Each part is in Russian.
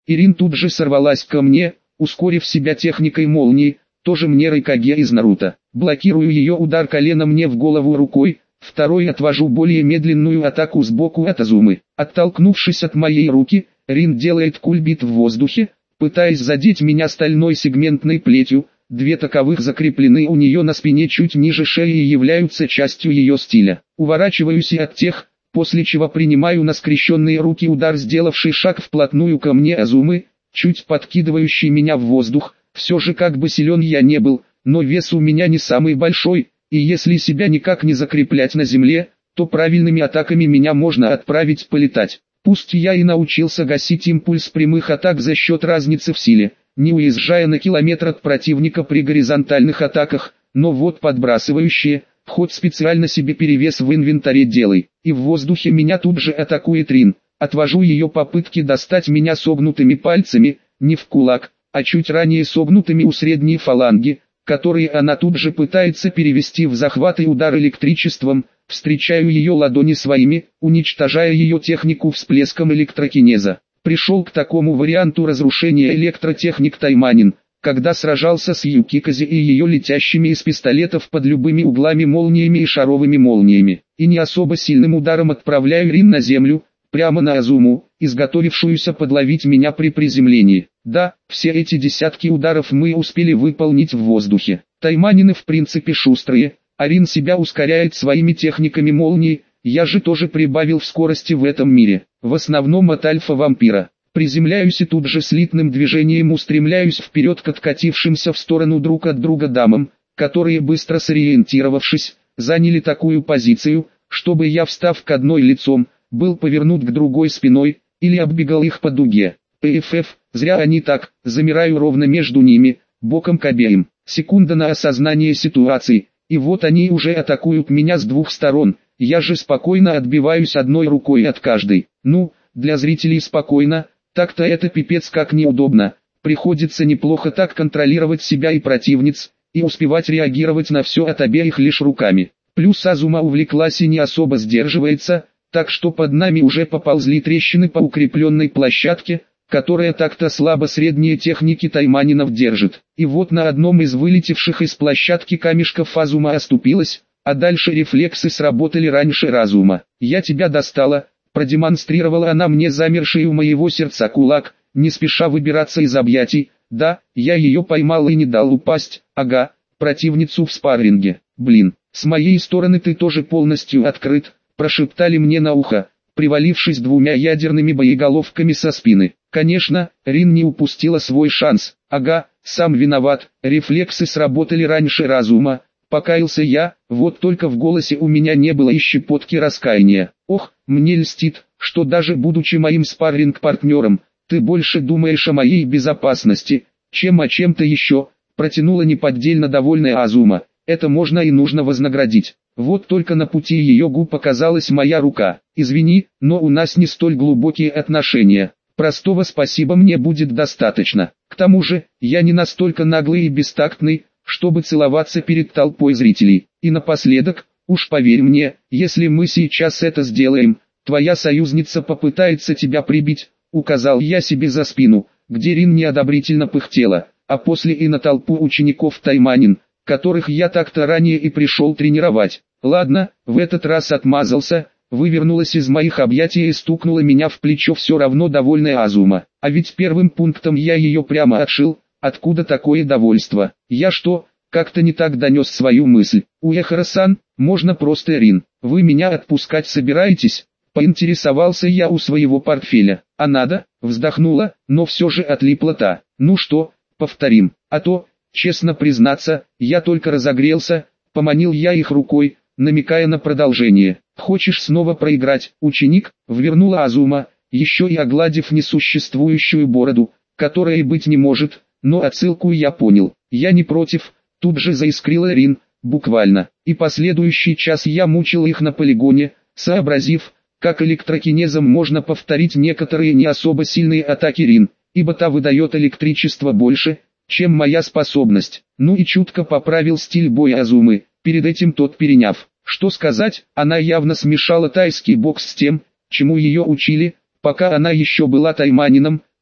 Ирин тут же сорвалась ко мне, ускорив себя техникой молнии, тоже мне Райкаге из Наруто. Блокирую ее удар коленом мне в голову рукой, второй отвожу более медленную атаку сбоку от Азумы. Оттолкнувшись от моей руки, Рин делает кульбит в воздухе, пытаясь задеть меня стальной сегментной плетью. Две таковых закреплены у нее на спине чуть ниже шеи и являются частью ее стиля. Уворачиваюсь и от тех, после чего принимаю на скрещенные руки удар, сделавший шаг вплотную ко мне Азумы, чуть подкидывающий меня в воздух. Все же как бы силен я не был, но вес у меня не самый большой, и если себя никак не закреплять на земле, то правильными атаками меня можно отправить полетать. Пусть я и научился гасить импульс прямых атак за счет разницы в силе, не уезжая на километр от противника при горизонтальных атаках, но вот подбрасывающие, хоть специально себе перевес в инвентаре делай. И в воздухе меня тут же атакует Рин. Отвожу ее попытки достать меня согнутыми пальцами, не в кулак, а чуть ранее согнутыми у средней фаланги, которые она тут же пытается перевести в захват и удар электричеством. Встречаю ее ладони своими, уничтожая ее технику всплеском электрокинеза. Пришел к такому варианту разрушения электротехник Тайманин, когда сражался с Юкикази и ее летящими из пистолетов под любыми углами молниями и шаровыми молниями. И не особо сильным ударом отправляю Рин на землю, прямо на Азуму, изготовившуюся подловить меня при приземлении. Да, все эти десятки ударов мы успели выполнить в воздухе. Тайманины в принципе шустрые, а Рин себя ускоряет своими техниками молнии, я же тоже прибавил в скорости в этом мире, в основном от альфа-вампира. Приземляюсь и тут же слитным движением устремляюсь вперед к откатившимся в сторону друг от друга дамам, которые быстро сориентировавшись, заняли такую позицию, чтобы я, встав к одной лицом, был повернут к другой спиной, или оббегал их по дуге. ПФФ, зря они так, замираю ровно между ними, боком к обеим. Секунда на осознание ситуации, и вот они уже атакуют меня с двух сторон, я же спокойно отбиваюсь одной рукой от каждой. Ну, для зрителей спокойно, так-то это пипец как неудобно, приходится неплохо так контролировать себя и противниц, и успевать реагировать на все от обеих лишь руками. Плюс Азума увлеклась и не особо сдерживается, так что под нами уже поползли трещины по укрепленной площадке, которая так-то слабо средние техники Тайманинов держит. И вот на одном из вылетевших из площадки камешков Азума оступилась, а дальше рефлексы сработали раньше разума. «Я тебя достала», продемонстрировала она мне замерший у моего сердца кулак, не спеша выбираться из объятий. Да, я ее поймал и не дал упасть, ага, противницу в спарринге. Блин, с моей стороны ты тоже полностью открыт, прошептали мне на ухо, привалившись двумя ядерными боеголовками со спины. Конечно, Рин не упустила свой шанс. Ага, сам виноват, рефлексы сработали раньше разума. Покаялся я, вот только в голосе у меня не было и щепотки раскаяния. Ох, мне льстит, что даже будучи моим спарринг-партнером, ты больше думаешь о моей безопасности, чем о чем-то еще, протянула неподдельно довольная Азума. Это можно и нужно вознаградить. Вот только на пути ее губ показалась моя рука. Извини, но у нас не столь глубокие отношения. Простого спасибо мне будет достаточно. К тому же, я не настолько наглый и бестактный, чтобы целоваться перед толпой зрителей. И напоследок, уж поверь мне, если мы сейчас это сделаем, твоя союзница попытается тебя прибить, указал я себе за спину, где Рин неодобрительно пыхтела, а после и на толпу учеников Тайманин, которых я так-то ранее и пришел тренировать. Ладно, в этот раз отмазался, вывернулась из моих объятий и стукнула меня в плечо все равно довольная Азума. А ведь первым пунктом я ее прямо отшил. Откуда такое довольство? Я что, как-то не так донес свою мысль? Уэхара-сан, можно просто Рин. Вы меня отпускать собираетесь? Поинтересовался я у своего портфеля. А надо? Вздохнула, но все же отлипла та. Ну что, повторим. А то, честно признаться, я только разогрелся, поманил я их рукой, намекая на продолжение. Хочешь снова проиграть, ученик? Ввернула Азума, еще и огладив несуществующую бороду, которая и быть не может. Но отсылку я понял, я не против, тут же заискрила Рин, буквально. И последующий час я мучил их на полигоне, сообразив, как электрокинезом можно повторить некоторые не особо сильные атаки Рин, ибо та выдает электричество больше, чем моя способность. Ну и чутко поправил стиль боя Азумы, перед этим тот переняв. Что сказать, она явно смешала тайский бокс с тем, чему ее учили, пока она еще была тайманином.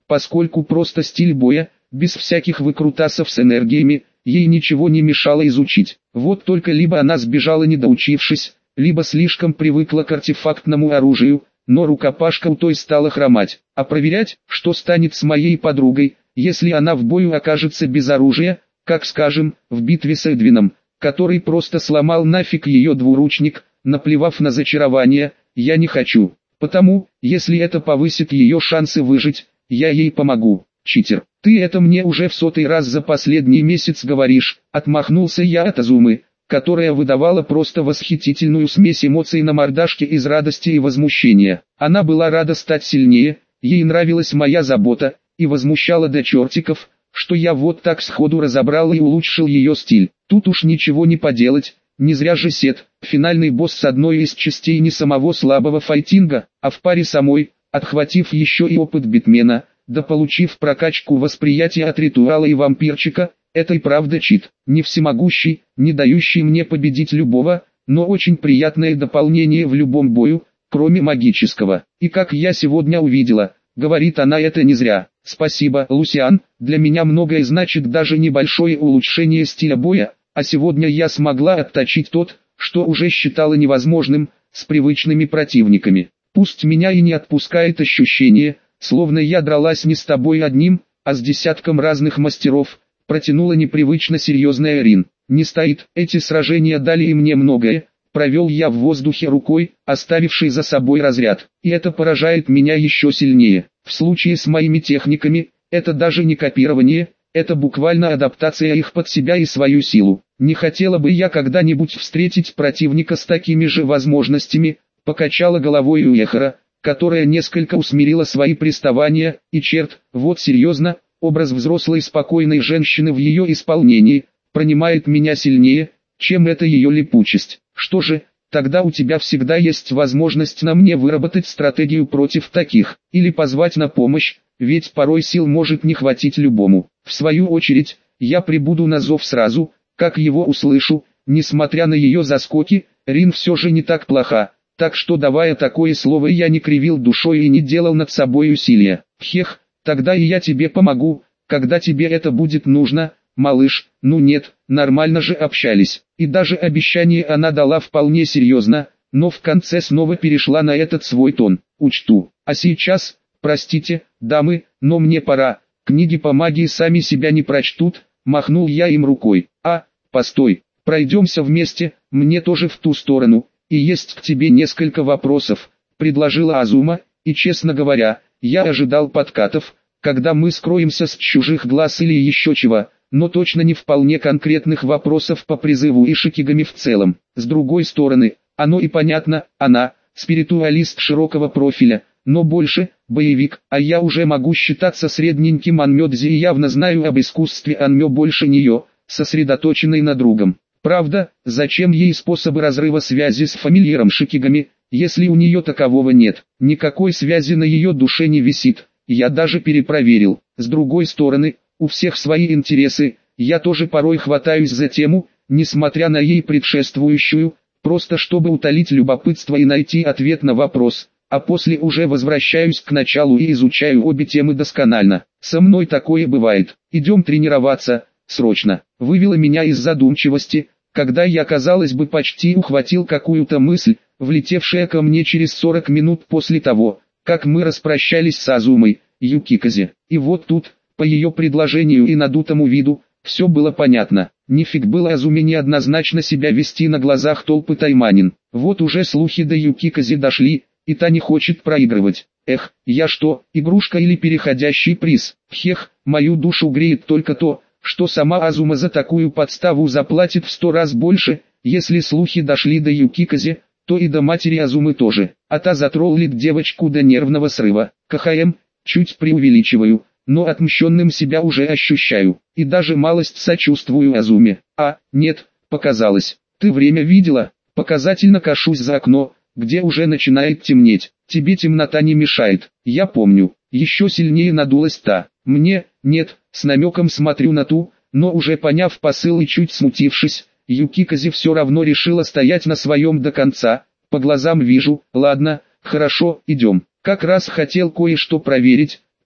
поскольку просто стиль боя, без всяких выкрутасов с энергиями, ей ничего не мешало изучить. Вот только либо она сбежала не доучившись, либо слишком привыкла к артефактному оружию, но рукопашка у той стала хромать. А проверять, что станет с моей подругой, если она в бою окажется без оружия, как скажем, в битве с Эдвином, который просто сломал нафиг ее двуручник, наплевав на зачарование, я не хочу. Потому, если это повысит ее шансы выжить, я ей помогу. Читер, ты это мне уже в 100-й раз за последний месяц говоришь, отмахнулся я от Азумы, которая выдавала просто восхитительную смесь эмоций на мордашке из радости и возмущения. Она была рада стать сильнее, ей нравилась моя забота, и возмущала до чертиков, что я вот так сходу разобрал и улучшил ее стиль. Тут уж ничего не поделать, не зря же Сет, финальный босс с одной из частей не самого слабого файтинга, а в паре самой, отхватив еще и опыт битмена, да получив прокачку восприятия от ритуала и вампирчика, это и правда чит. Не всемогущий, не дающий мне победить любого, но очень приятное дополнение в любом бою, кроме магического. И как я сегодня увидела, говорит она это не зря. Спасибо, Лусиан, для меня многое значит даже небольшое улучшение стиля боя, а сегодня я смогла отточить тот, что уже считала невозможным, с привычными противниками. Пусть меня и не отпускает ощущение, словно я дралась не с тобой одним, а с десятком разных мастеров, протянула непривычно серьезная Рин. Не стоит, эти сражения дали и мне многое, провел я в воздухе рукой, оставивший за собой разряд. И это поражает меня еще сильнее. В случае с моими техниками, это даже не копирование, это буквально адаптация их под себя и свою силу. Не хотела бы я когда-нибудь встретить противника с такими же возможностями, покачала головой Уэхара, которая несколько усмирила свои приставания, и черт, вот серьезно, образ взрослой спокойной женщины в ее исполнении, принимает меня сильнее, чем эта ее липучесть. Что же, тогда у тебя всегда есть возможность на мне выработать стратегию против таких, или позвать на помощь, ведь порой сил может не хватить любому. В свою очередь, я прибуду на зов сразу, как его услышу, несмотря на ее заскоки, Рин все же не так плоха. Так что давая такое слово я не кривил душой и не делал над собой усилия. Хех, тогда и я тебе помогу, когда тебе это будет нужно, малыш. Ну нет, нормально же общались. И даже обещание она дала вполне серьезно, но в конце снова перешла на этот свой тон. Учту. А сейчас, простите, дамы, но мне пора. Книги по магии сами себя не прочтут, махнул я им рукой. А, постой, пройдемся вместе, мне тоже в ту сторону. И есть к тебе несколько вопросов, предложила Азума, и честно говоря, я ожидал подкатов, когда мы скроемся с чужих глаз или еще чего, но точно не вполне конкретных вопросов по призыву и шикигами в целом. С другой стороны, оно и понятно, она, спиритуалист широкого профиля, но больше, боевик, а я уже могу считаться средненьким анмёдзи и явно знаю об искусстве анмё больше нее, сосредоточенной на другом. Правда, зачем ей способы разрыва связи с фамильяром шикигами, если у нее такового нет? Никакой связи на ее душе не висит, я даже перепроверил. С другой стороны, у всех свои интересы, я тоже порой хватаюсь за тему, несмотря на ей предшествующую, просто чтобы утолить любопытство и найти ответ на вопрос, а после уже возвращаюсь к началу и изучаю обе темы досконально. Со мной такое бывает. Идем тренироваться. Срочно, вывела меня из задумчивости, когда я, казалось бы, почти ухватил какую-то мысль, влетевшая ко мне через 40 минут после того, как мы распрощались с Азумой, Юкиказе. И вот тут, по ее предложению и надутому виду, все было понятно. Нифиг было Азуме неоднозначно себя вести на глазах толпы тайманин. Вот уже слухи до Юкиказе дошли, и та не хочет проигрывать. Эх, я что, игрушка или переходящий приз? Хех, мою душу греет только то, что сама Азума за такую подставу заплатит в 100 раз больше. Если слухи дошли до Юкиказе, то и до матери Азумы тоже, а та затроллит девочку до нервного срыва. КХМ, чуть преувеличиваю, но отмщенным себя уже ощущаю, и даже малость сочувствую Азуме. А, нет, показалось. Ты время видела? Показательно кашусь за окно, где уже начинает темнеть. Тебе темнота не мешает, я помню. Еще сильнее надулась та. Мне, нет, с намеком смотрю на ту, но уже поняв посыл и чуть смутившись, Юкиказе все равно решила стоять на своем до конца. По глазам вижу, ладно, хорошо, идем. Как раз хотел кое-что проверить,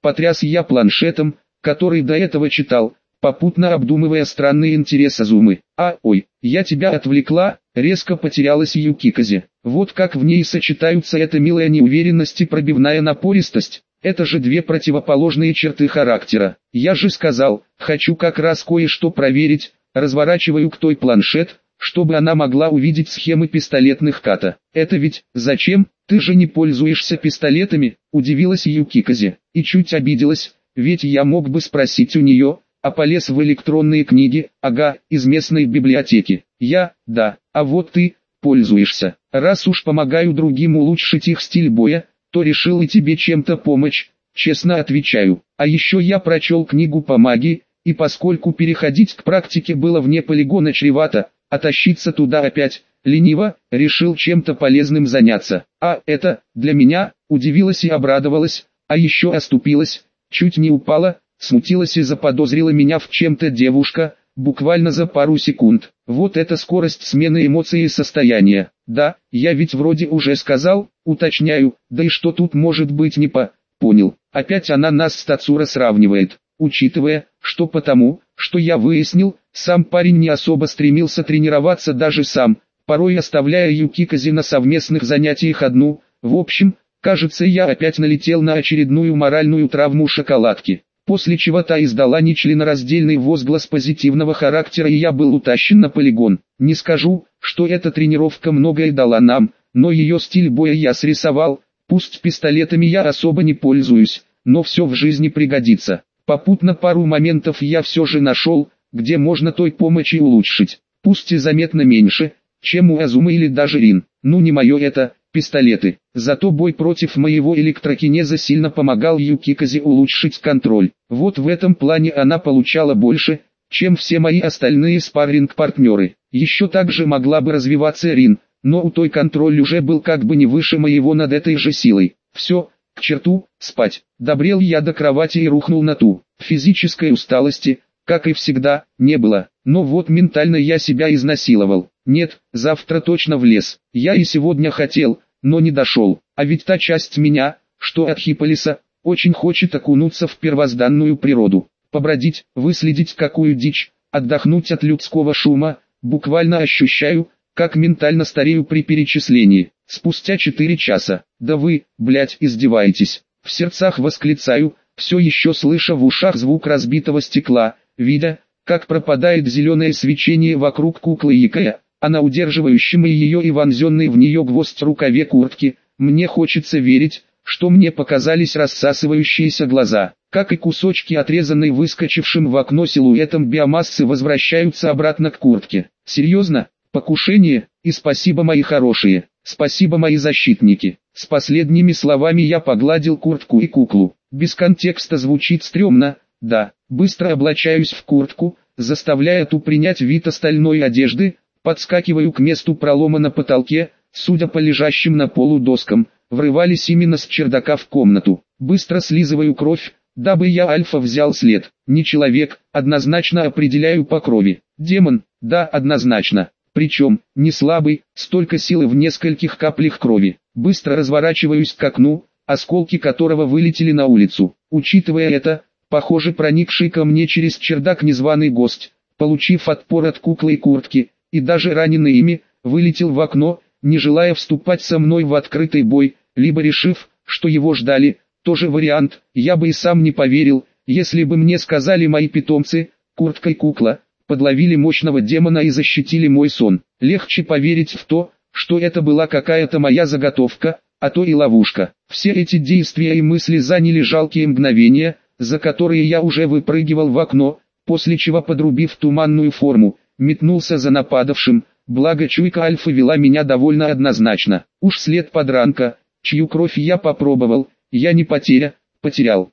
потряс я планшетом, который до этого читал, попутно обдумывая странный интерес Азумы. Ой, я тебя отвлекла, резко потерялась Юкиказе. Вот как в ней сочетаются эта милая неуверенность и пробивная напористость. Это же две противоположные черты характера. Я же сказал, хочу как раз кое-что проверить, разворачиваю к той планшет, чтобы она могла увидеть схемы пистолетных ката. Это ведь, зачем, ты же не пользуешься пистолетами, удивилась Юкиказе, и чуть обиделась, ведь я мог бы спросить у нее, а полез в электронные книги, из местной библиотеки. Да, а вот ты, пользуешься. Раз уж помогаю другим улучшить их стиль боя, то решил и тебе чем-то помочь, честно отвечаю. А еще я прочел книгу по магии, и поскольку переходить к практике было вне полигона чревато, а тащиться туда опять, лениво, решил чем-то полезным заняться. Это, для меня, удивилась и обрадовалась, а еще оступилась, чуть не упала, смутилась и заподозрила меня в чем-то девушка, буквально за пару секунд. Вот это скорость смены эмоций и состояния. Да, я ведь вроде уже сказал, уточняю, да и что тут может быть понял. Опять она нас с Тацура сравнивает, учитывая, что потому, что я выяснил, сам парень не особо стремился тренироваться даже сам, порой оставляя Юкиказе на совместных занятиях одну. В общем, кажется, я опять налетел на очередную моральную травму шоколадки. После чего та издала нечленораздельный возглас позитивного характера, и я был утащен на полигон. Не скажу, что эта тренировка многое дала нам, но ее стиль боя я срисовал, пусть пистолетами я особо не пользуюсь, но все в жизни пригодится. Попутно пару моментов я все же нашел, где можно той помощи улучшить, пусть и заметно меньше, чем у Азумы или даже Рин. Ну не мое это, пистолеты. Зато бой против моего электрокинеза сильно помогал Юкиказе улучшить контроль. Вот в этом плане она получала больше, чем все мои остальные спарринг-партнеры. Еще также могла бы развиваться Рин, но у той контроль уже был как бы не выше моего над этой же силой. Все, к черту, спать. Добрел я до кровати и рухнул на ту. Физической усталости, как и всегда, не было. Но вот ментально я себя изнасиловал. Нет, завтра точно в лес. Я и сегодня хотел, но не дошел. А ведь та часть меня, что от Хиполиса, очень хочет окунуться в первозданную природу. Побродить, выследить какую дичь, отдохнуть от людского шума. Буквально ощущаю, как ментально старею при перечислении. Спустя 4 часа. Да вы, блять, издеваетесь. В сердцах восклицаю, все еще слыша в ушах звук разбитого стекла, видя, как пропадает зеленое свечение вокруг куклы Якая, а на удерживающем ее и вонзенный в нее гвоздь рукаве куртки, мне хочется верить, что мне показались рассасывающиеся глаза, как и кусочки отрезанной выскочившим в окно силуэтом биомассы возвращаются обратно к куртке. Серьезно? Покушение? И спасибо, мои хорошие, спасибо, мои защитники. С последними словами я погладил куртку и куклу. Без контекста звучит стрёмно, да. Быстро облачаюсь в куртку, заставляя ту принять вид остальной одежды, подскакиваю к месту пролома на потолке, судя по лежащим на полу доскам, врывались именно с чердака в комнату. Быстро слизываю кровь, дабы я альфа взял след. Не человек, однозначно определяю по крови. Демон, да, однозначно. Причем, не слабый, столько силы в нескольких каплях крови. Быстро разворачиваюсь к окну, осколки которого вылетели на улицу. Учитывая это, похоже, проникший ко мне через чердак незваный гость, получив отпор от куклы и куртки, и даже раненый ими, вылетел в окно, не желая вступать со мной в открытый бой, либо решив, что его ждали. Тоже вариант, я бы и сам не поверил, если бы мне сказали мои питомцы, куртка и кукла, подловили мощного демона и защитили мой сон. Легче поверить в то, что это была какая-то моя заготовка, а то и ловушка. Все эти действия и мысли заняли жалкие мгновения, за которые я уже выпрыгивал в окно, после чего, подрубив туманную форму, метнулся за нападавшим, благо чуйка альфа вела меня довольно однозначно. Уж след подранка, чью кровь я попробовал, я не потерял.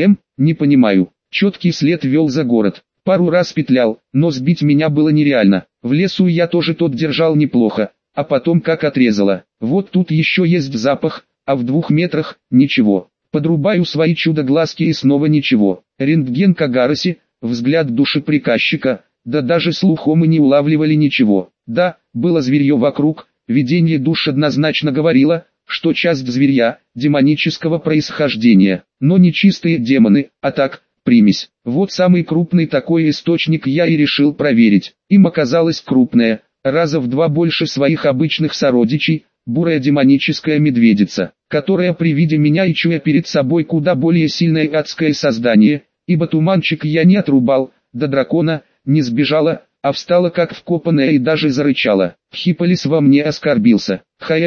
Не понимаю. Четкий след вел за город. Пару раз петлял, но сбить меня было нереально. В лесу я тоже тот держал неплохо, а потом как отрезало. Вот тут еще есть запах, а в 2 метрах – ничего. Подрубаю свои чудо-глазки и снова ничего. Рентген Кагараси, взгляд души приказчика, да даже слухом и не улавливали ничего. Да, было зверье вокруг, видение душ однозначно говорило, что часть зверя, демонического происхождения, но не чистые демоны, а так, примесь. Вот самый крупный такой источник я и решил проверить. Им оказалась крупная, раза в 2 больше своих обычных сородичей, бурая демоническая медведица, которая при виде меня и чуя перед собой куда более сильное адское создание, ибо туманчик я не отрубал, до дракона, не сбежала, а встала как вкопанная и даже зарычала. Хиполис во мне оскорбился.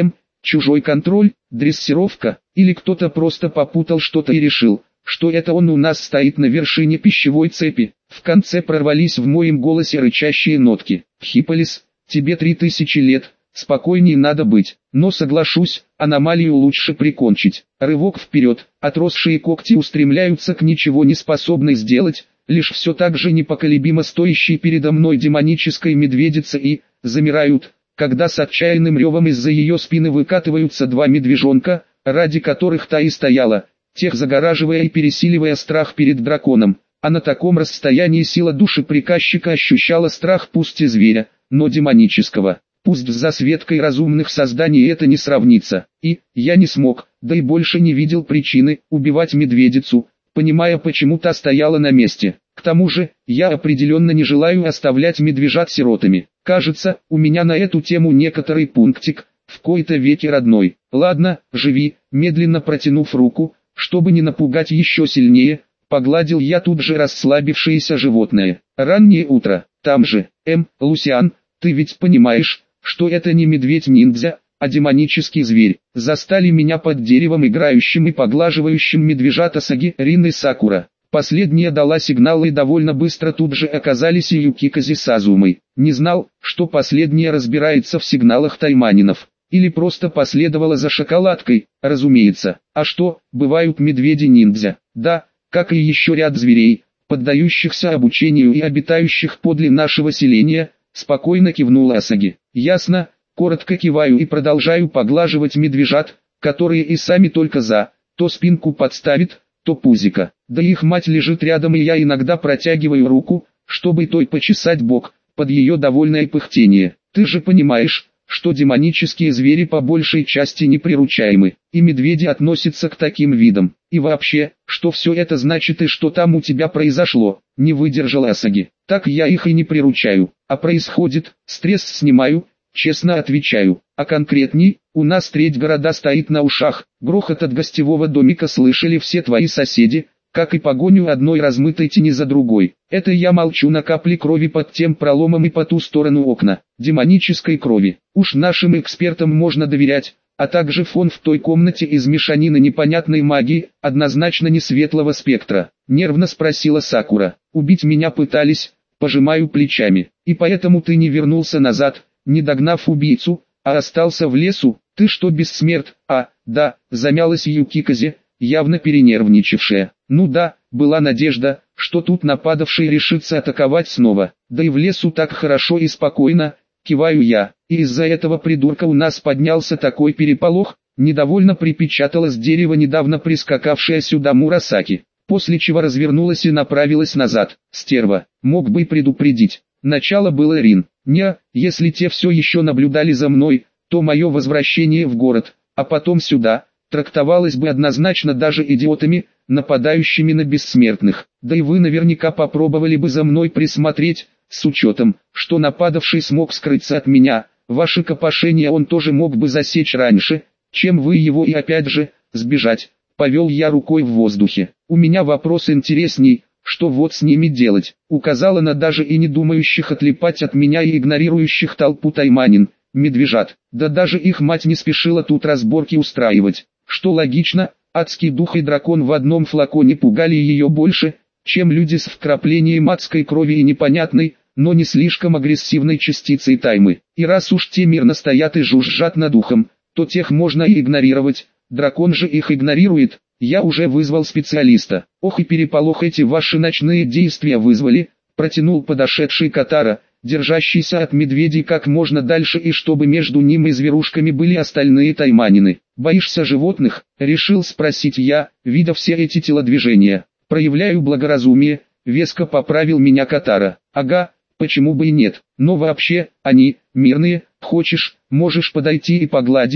Чужой контроль, дрессировка, или кто-то просто попутал что-то и решил, что это он у нас стоит на вершине пищевой цепи. В конце прорвались в моем голосе рычащие нотки. Хиполис, тебе 3000 лет, спокойнее надо быть, но соглашусь, аномалию лучше прикончить. Рывок вперед, отросшие когти устремляются к ничего не способной сделать, лишь все так же непоколебимо стоящей передо мной демонической медведице и, замирают, когда с отчаянным ревом из-за ее спины выкатываются 2 медвежонка, ради которых та и стояла, тех загораживая и пересиливая страх перед драконом, а на таком расстоянии сила души приказчика ощущала страх пусть и зверя, но демонического. Пусть с засветкой разумных созданий это не сравнится, и, я не смог, да и больше не видел причины, убивать медведицу, понимая почему та стояла на месте. К тому же, я определенно не желаю оставлять медвежат сиротами. Кажется, у меня на эту тему некоторый пунктик, в кои-то веки родной. Ладно, живи, медленно протянув руку, чтобы не напугать еще сильнее, погладил я тут же расслабившееся животное. Раннее утро, там же, Лусиан, ты ведь понимаешь, что это не медведь-ниндзя, а демонический зверь. Застали меня под деревом играющим и поглаживающим медвежата Саги, Рин и Сакура. Последняя дала сигнал и довольно быстро тут же оказались и Юкикази с Азумой. Не знал, что последняя разбирается в сигналах тайманинов. Или просто последовала за шоколадкой, разумеется. А что, бывают медведи-ниндзя? Да, как и еще ряд зверей, поддающихся обучению и обитающих подле нашего селения, спокойно кивнула Асаги. Ясно, коротко киваю и продолжаю поглаживать медвежат, которые и сами только за, то спинку подставит, то пузика. Да их мать лежит рядом и я иногда протягиваю руку, чтобы той почесать бок, под ее довольное пыхтение. Ты же понимаешь, что демонические звери по большей части неприручаемы, и медведи относятся к таким видам. И вообще, что все это значит и что там у тебя произошло, не выдержал Асаги. Так я их и не приручаю, а происходит, стресс снимаю, честно отвечаю. А конкретней, у нас треть города стоит на ушах, грохот от гостевого домика слышали все твои соседи, как и погоню одной размытой тени за другой. Это я молчу на капли крови под тем проломом и по ту сторону окна, демонической крови. Уж нашим экспертам можно доверять, а также фон в той комнате из мешанины непонятной магии, однозначно не светлого спектра. Нервно спросила Сакура. Убить меня пытались, пожимаю плечами. И поэтому ты не вернулся назад, не догнав убийцу, а остался в лесу. Ты что, бессмерт? А, да, замялась Юкикази, явно перенервничавшая. Ну да, была надежда, что тут нападавший решится атаковать снова. Да и в лесу так хорошо и спокойно, киваю я. И из-за этого придурка у нас поднялся такой переполох, недовольно припечатала с дерева недавно прискакавшая сюда Мурасаки. После чего развернулась и направилась назад. Стерва, мог бы и предупредить. Начало было Рин. Если те все еще наблюдали за мной, то мое возвращение в город, а потом сюда, трактовалось бы однозначно даже идиотами, нападающими на бессмертных. Да и вы наверняка попробовали бы за мной присмотреть, с учетом, что нападавший смог скрыться от меня. Ваше копошение он тоже мог бы засечь раньше, чем вы его, и опять же, сбежать. Повел я рукой в воздухе. У меня вопрос интересней, что вот с ними делать. Указала на даже и не думающих отлипать от меня и игнорирующих толпу тайманин, медвежат. Да даже их мать не спешила тут разборки устраивать. Что логично, адский дух и дракон в одном флаконе пугали ее больше, чем люди с вкраплением адской крови и непонятной, но не слишком агрессивной частицей таймы. И раз уж те мирно стоят и жужжат над ухом, то тех можно и игнорировать, дракон же их игнорирует. Я уже вызвал специалиста. Ох и переполох эти ваши ночные действия вызвали, протянул подошедший Катара, держащийся от медведей как можно дальше и чтобы между ним и зверушками были остальные тайманины. Боишься животных? Решил спросить я, видя все эти телодвижения. Проявляю благоразумие, веско поправил меня Катара. Ага, почему бы и нет, но вообще, они, мирные, хочешь, можешь подойти и погладить,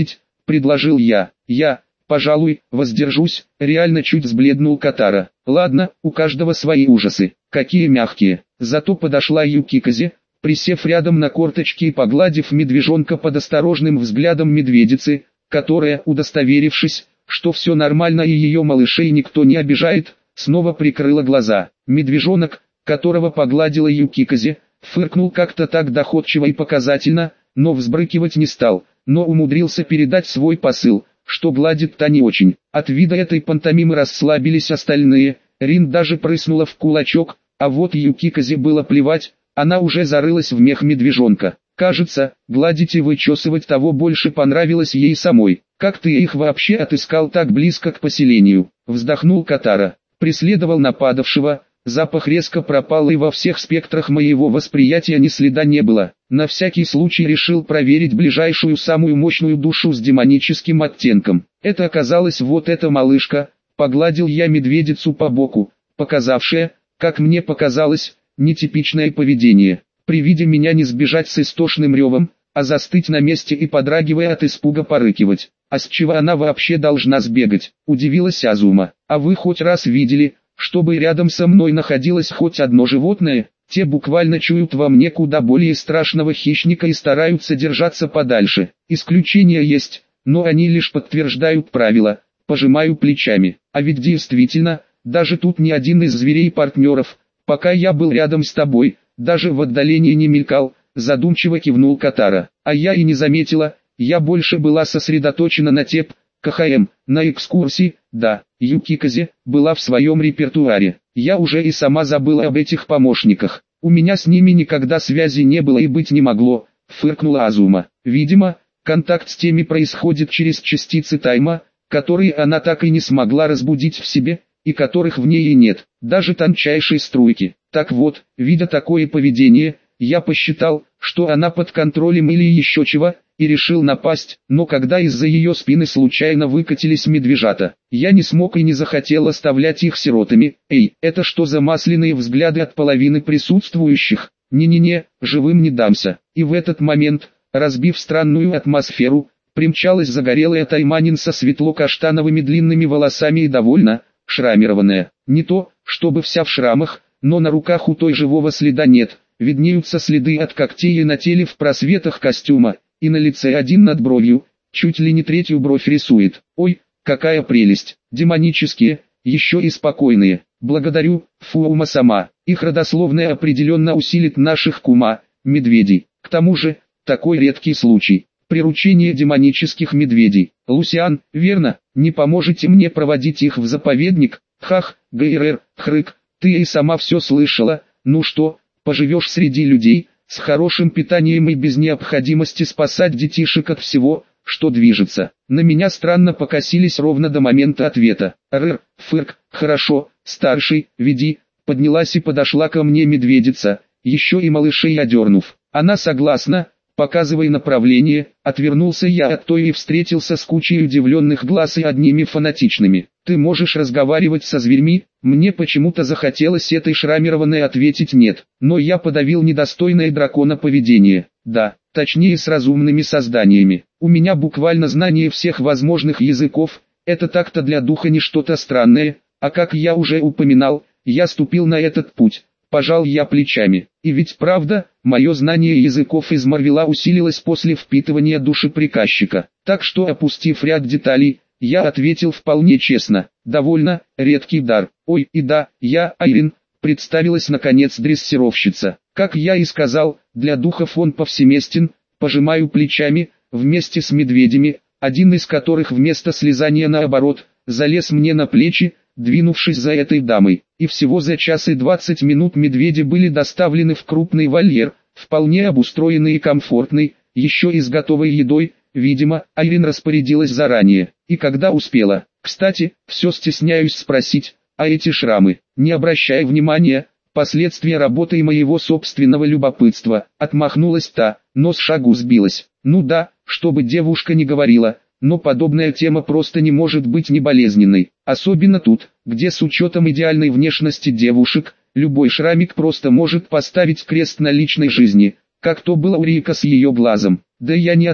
предложил я. Пожалуй, воздержусь, реально чуть сбледнул Катара. Ладно, у каждого свои ужасы, какие мягкие. Зато подошла Юкиказе, присев рядом на корточки и погладив медвежонка под осторожным взглядом медведицы, которая, удостоверившись, что все нормально и ее малышей никто не обижает, снова прикрыла глаза. Медвежонок, которого погладила Юкиказе, фыркнул как-то так доходчиво и показательно, но взбрыкивать не стал, но умудрился передать свой посыл, что гладит та не очень. От вида этой пантомимы расслабились остальные, Рин даже прыснула в кулачок, а вот Юкиказе было плевать, она уже зарылась в мех медвежонка. Кажется, гладить и вычесывать того больше понравилось ей самой. «Как ты их вообще отыскал так близко к поселению?» — вздохнул Катара. «Преследовал нападавшего, запах резко пропал и во всех спектрах моего восприятия ни следа не было. На всякий случай решил проверить ближайшую самую мощную душу с демоническим оттенком. Это оказалась вот эта малышка», — погладил я медведицу по боку, показавшая, как мне показалось, нетипичное поведение. При виде меня не сбежать с истошным ревом, а застыть на месте и подрагивая от испуга порыкивать. «А с чего она вообще должна сбегать?» – удивилась Азума. «А вы хоть раз видели, чтобы рядом со мной находилось хоть одно животное? Те буквально чуют во мне куда более страшного хищника и стараются держаться подальше. Исключения есть, но они лишь подтверждают правила». Пожимаю плечами. А ведь действительно, даже тут ни один из зверей-партнеров, пока я был рядом с тобой, даже в отдалении не мелькал, задумчиво кивнул Катара. А я и не заметила, я больше была сосредоточена на КХМ, на экскурсии. Да, Юкиказе была в своем репертуаре. Я уже и сама забыла об этих помощниках. У меня с ними никогда связи не было и быть не могло, фыркнула Азума. Видимо, контакт с теми происходит через частицы тайма, которые она так и не смогла разбудить в себе, и которых в ней и нет, даже тончайшей струйки. Так вот, видя такое поведение, я посчитал, что она под контролем или еще чего, и решил напасть, но когда из-за ее спины случайно выкатились медвежата, я не смог и не захотел оставлять их сиротами. Эй, это что за масляные взгляды от половины присутствующих? Не-не-не, живым не дамся. И в этот момент, разбив странную атмосферу, примчалась загорелая тайманин со светло-каштановыми длинными волосами и довольно шрамированная. Не то, чтобы вся в шрамах, но на руках у той живого следа нет, виднеются следы от когтей и на теле в просветах костюма, и на лице один над бровью, чуть ли не третью бровь рисует. Ой, какая прелесть, демонические, еще и спокойные. Благодарю, Фуума сама, их родословное определенно усилит наших кума, медведей. К тому же, такой редкий случай. Приручение демонических медведей. Лусиан, верно, не поможете мне проводить их в заповедник? Хах, ГРР, хрык, ты и сама все слышала. Ну что, поживешь среди людей, с хорошим питанием и без необходимости спасать детишек от всего, что движется. На меня странно покосились ровно до момента ответа. Рр, фырк, хорошо, старший, веди. Поднялась и подошла ко мне медведица, еще и малышей одернув. Она согласна. Показывай направление, отвернулся я от той и встретился с кучей удивленных глаз и одними фанатичными. Ты можешь разговаривать со зверьми? Мне почему-то захотелось этой шрамированной ответить нет, но я подавил недостойное дракона поведение. Да, точнее с разумными созданиями. У меня буквально знание всех возможных языков, это так-то для духа не что-то странное, а как я уже упоминал, я ступил на этот путь. Пожал я плечами. И ведь правда, мое знание языков из Марвела усилилось после впитывания души приказчика. Так что, опустив ряд деталей, я ответил вполне честно. Довольно редкий дар. Ой, и да, я Айрин, представилась наконец дрессировщица. Как я и сказал, для духов он повсеместен, пожимаю плечами, вместе с медведями, один из которых вместо слизания наоборот, залез мне на плечи, двинувшись за этой дамой. И всего за час и 20 минут медведи были доставлены в крупный вольер, вполне обустроенный и комфортный, еще и с готовой едой. Видимо, Айрин распорядилась заранее. И когда успела. Кстати, все стесняюсь спросить, а эти шрамы, не обращая внимания, последствия работы и моего собственного любопытства, отмахнулась та, но с шагу сбилась. Ну да, чтобы девушка не говорила, но подобная тема просто не может быть не болезненной. Особенно тут, где с учетом идеальной внешности девушек, любой шрамик просто может поставить крест на личной жизни, как то было у Рика с ее глазом. Да я не о том.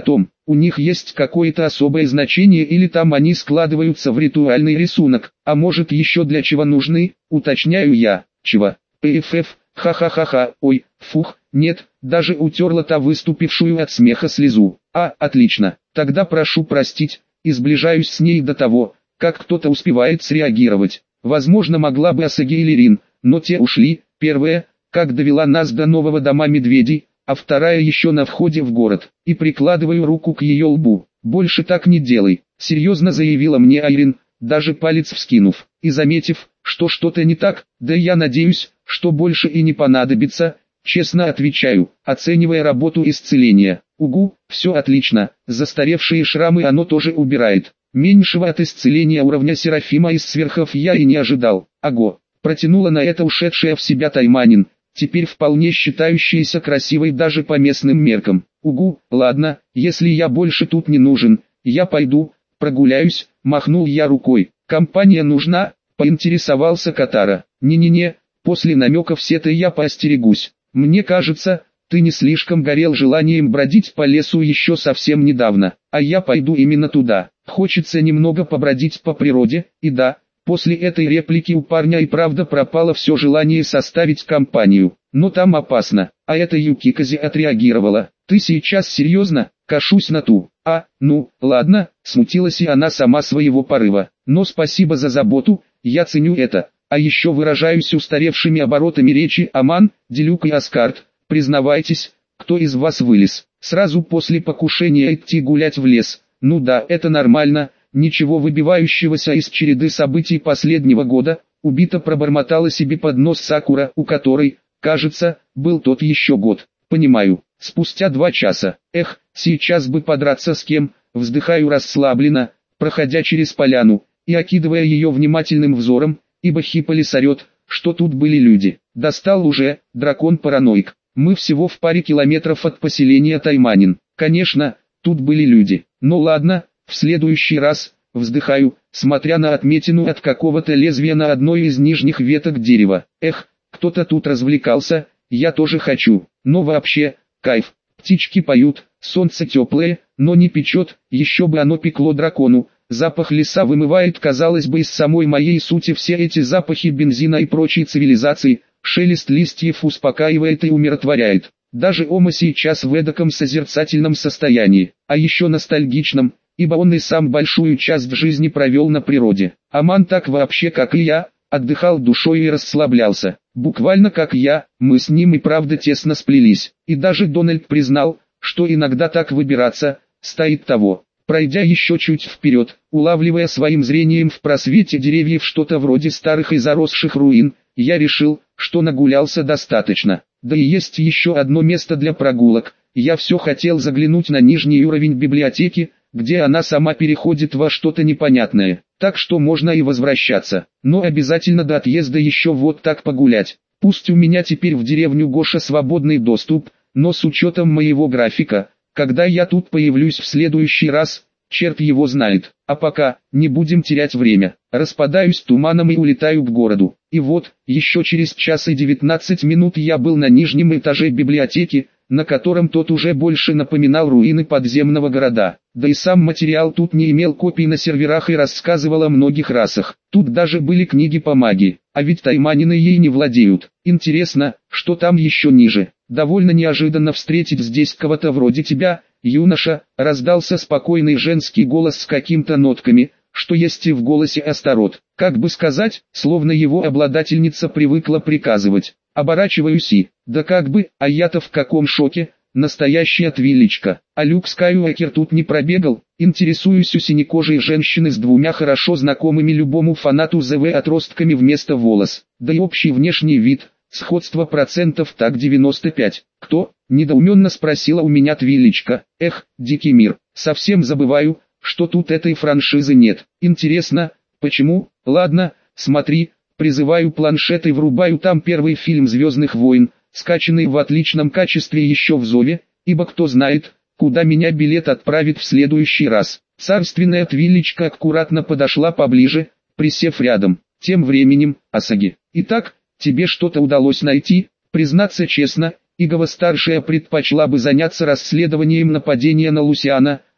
у них есть какое-то особое значение или там они складываются в ритуальный рисунок, а может еще для чего нужны, уточняю я. Чего? ПФФ, ха-ха-ха-ха, ой, фух, нет, даже утерла та выступившую от смеха слезу. Отлично, тогда прошу простить, и сближаюсь с ней до того, как кто-то успевает среагировать. Возможно, могла бы Асаги или Рин, но те ушли. Первая, как довела нас до нового дома медведей, а вторая еще на входе в город. И прикладываю руку к ее лбу. «Больше так не делай», — серьезно заявила мне Айрин, даже палец вскинув. И заметив, что что-то не так, да я надеюсь, что больше и не понадобится, честно отвечаю, оценивая работу исцеления. Угу, все отлично, застаревшие шрамы оно тоже убирает. Меньшего от исцеления уровня Серафима из сверхов я и не ожидал. Ого, протянула на это ушедшая в себя Тайманин, теперь вполне считающаяся красивой даже по местным меркам. Угу, ладно, если я больше тут не нужен, я пойду, прогуляюсь, махнул я рукой. Компания нужна, поинтересовался Катара. Не-не-не, после намеков сета я поостерегусь. Мне кажется, ты не слишком горел желанием бродить по лесу еще совсем недавно, а я пойду именно туда. Хочется немного побродить по природе, и да, после этой реплики у парня и правда пропало все желание составить компанию. Но там опасно, а это Юкикази отреагировала. Ты сейчас серьезно? Кашусь на ту. Ну, ладно, смутилась и она сама своего порыва. Но спасибо за заботу, я ценю это. А еще выражаюсь устаревшими оборотами речи. Аман, Делюк и Аскарт, признавайтесь, кто из вас вылез? Сразу после покушения идти гулять в лес. Ну да, это нормально, ничего выбивающегося из череды событий последнего года. Убито пробормотала себе под нос Сакура, у которой, кажется, был тот еще год. Понимаю, спустя 2 часа. Эх, сейчас бы подраться с кем, вздыхаю расслабленно, проходя через поляну, и окидывая ее внимательным взором, ибо Хиполис орет, что тут были люди. Достал уже, дракон-параноик. Мы всего в паре километров от поселения Тайманин. Конечно, тут были люди. Но ладно, в следующий раз, вздыхаю, смотря на отметину от какого-то лезвия на одной из нижних веток дерева. Эх, кто-то тут развлекался, я тоже хочу. Но вообще, кайф. Птички поют, солнце теплое, но не печет, еще бы оно пекло дракону. Запах леса вымывает, казалось бы, из самой моей сути все эти запахи бензина и прочей цивилизации. Шелест листьев успокаивает и умиротворяет. Даже Ома сейчас в эдаком созерцательном состоянии, а еще ностальгичном, ибо он и сам большую часть жизни провел на природе. Аман так вообще, как и я, отдыхал душой и расслаблялся. Буквально как я, мы с ним и правда тесно сплелись. И даже Дональд признал, что иногда так выбираться, стоит того. Пройдя еще чуть вперед, улавливая своим зрением в просвете деревьев что-то вроде старых и заросших руин, я решил, что нагулялся достаточно. Да и есть еще одно место для прогулок. Я все хотел заглянуть на нижний уровень библиотеки, где она сама переходит во что-то непонятное. Так что можно и возвращаться. Но обязательно до отъезда еще вот так погулять. Пусть у меня теперь в деревню Гоша свободный доступ, но с учетом моего графика, когда я тут появлюсь в следующий раз, черт его знает. А пока, не будем терять время. Распадаюсь туманом и улетаю к городу. И вот, еще через час и 19 минут я был на нижнем этаже библиотеки, на котором тот уже больше напоминал руины подземного города. Да и сам материал тут не имел копий на серверах и рассказывал о многих расах. Тут даже были книги по магии, а ведь тайманины ей не владеют. Интересно, что там еще ниже. Довольно неожиданно встретить здесь кого-то вроде тебя, юноша, раздался спокойный женский голос с какими-то нотками, что есть и в голосе Астарот. Как бы сказать, словно его обладательница привыкла приказывать. Оборачиваюсь и, да как бы, а я-то в каком шоке, настоящая твилечка. А Люк Скайуокер тут не пробегал, интересуюсь у синекожей женщины с 2 хорошо знакомыми любому фанату ЗВ отростками вместо волос. Да и общий внешний вид, сходство процентов так 95. Кто? Недоуменно спросила у меня твилечка. Эх, дикий мир, совсем забываю, что тут этой франшизы нет. Интересно, почему? Ладно, смотри. Призываю планшет и врубаю там первый фильм «Звездных войн», скачанный в отличном качестве еще в Зове, ибо кто знает, куда меня билет отправит в следующий раз. Царственная твилечка аккуратно подошла поближе, присев рядом. Тем временем, Асаги. Итак, тебе что-то удалось найти? Признаться честно, Игова-старшая предпочла бы заняться расследованием нападения на Лусиана,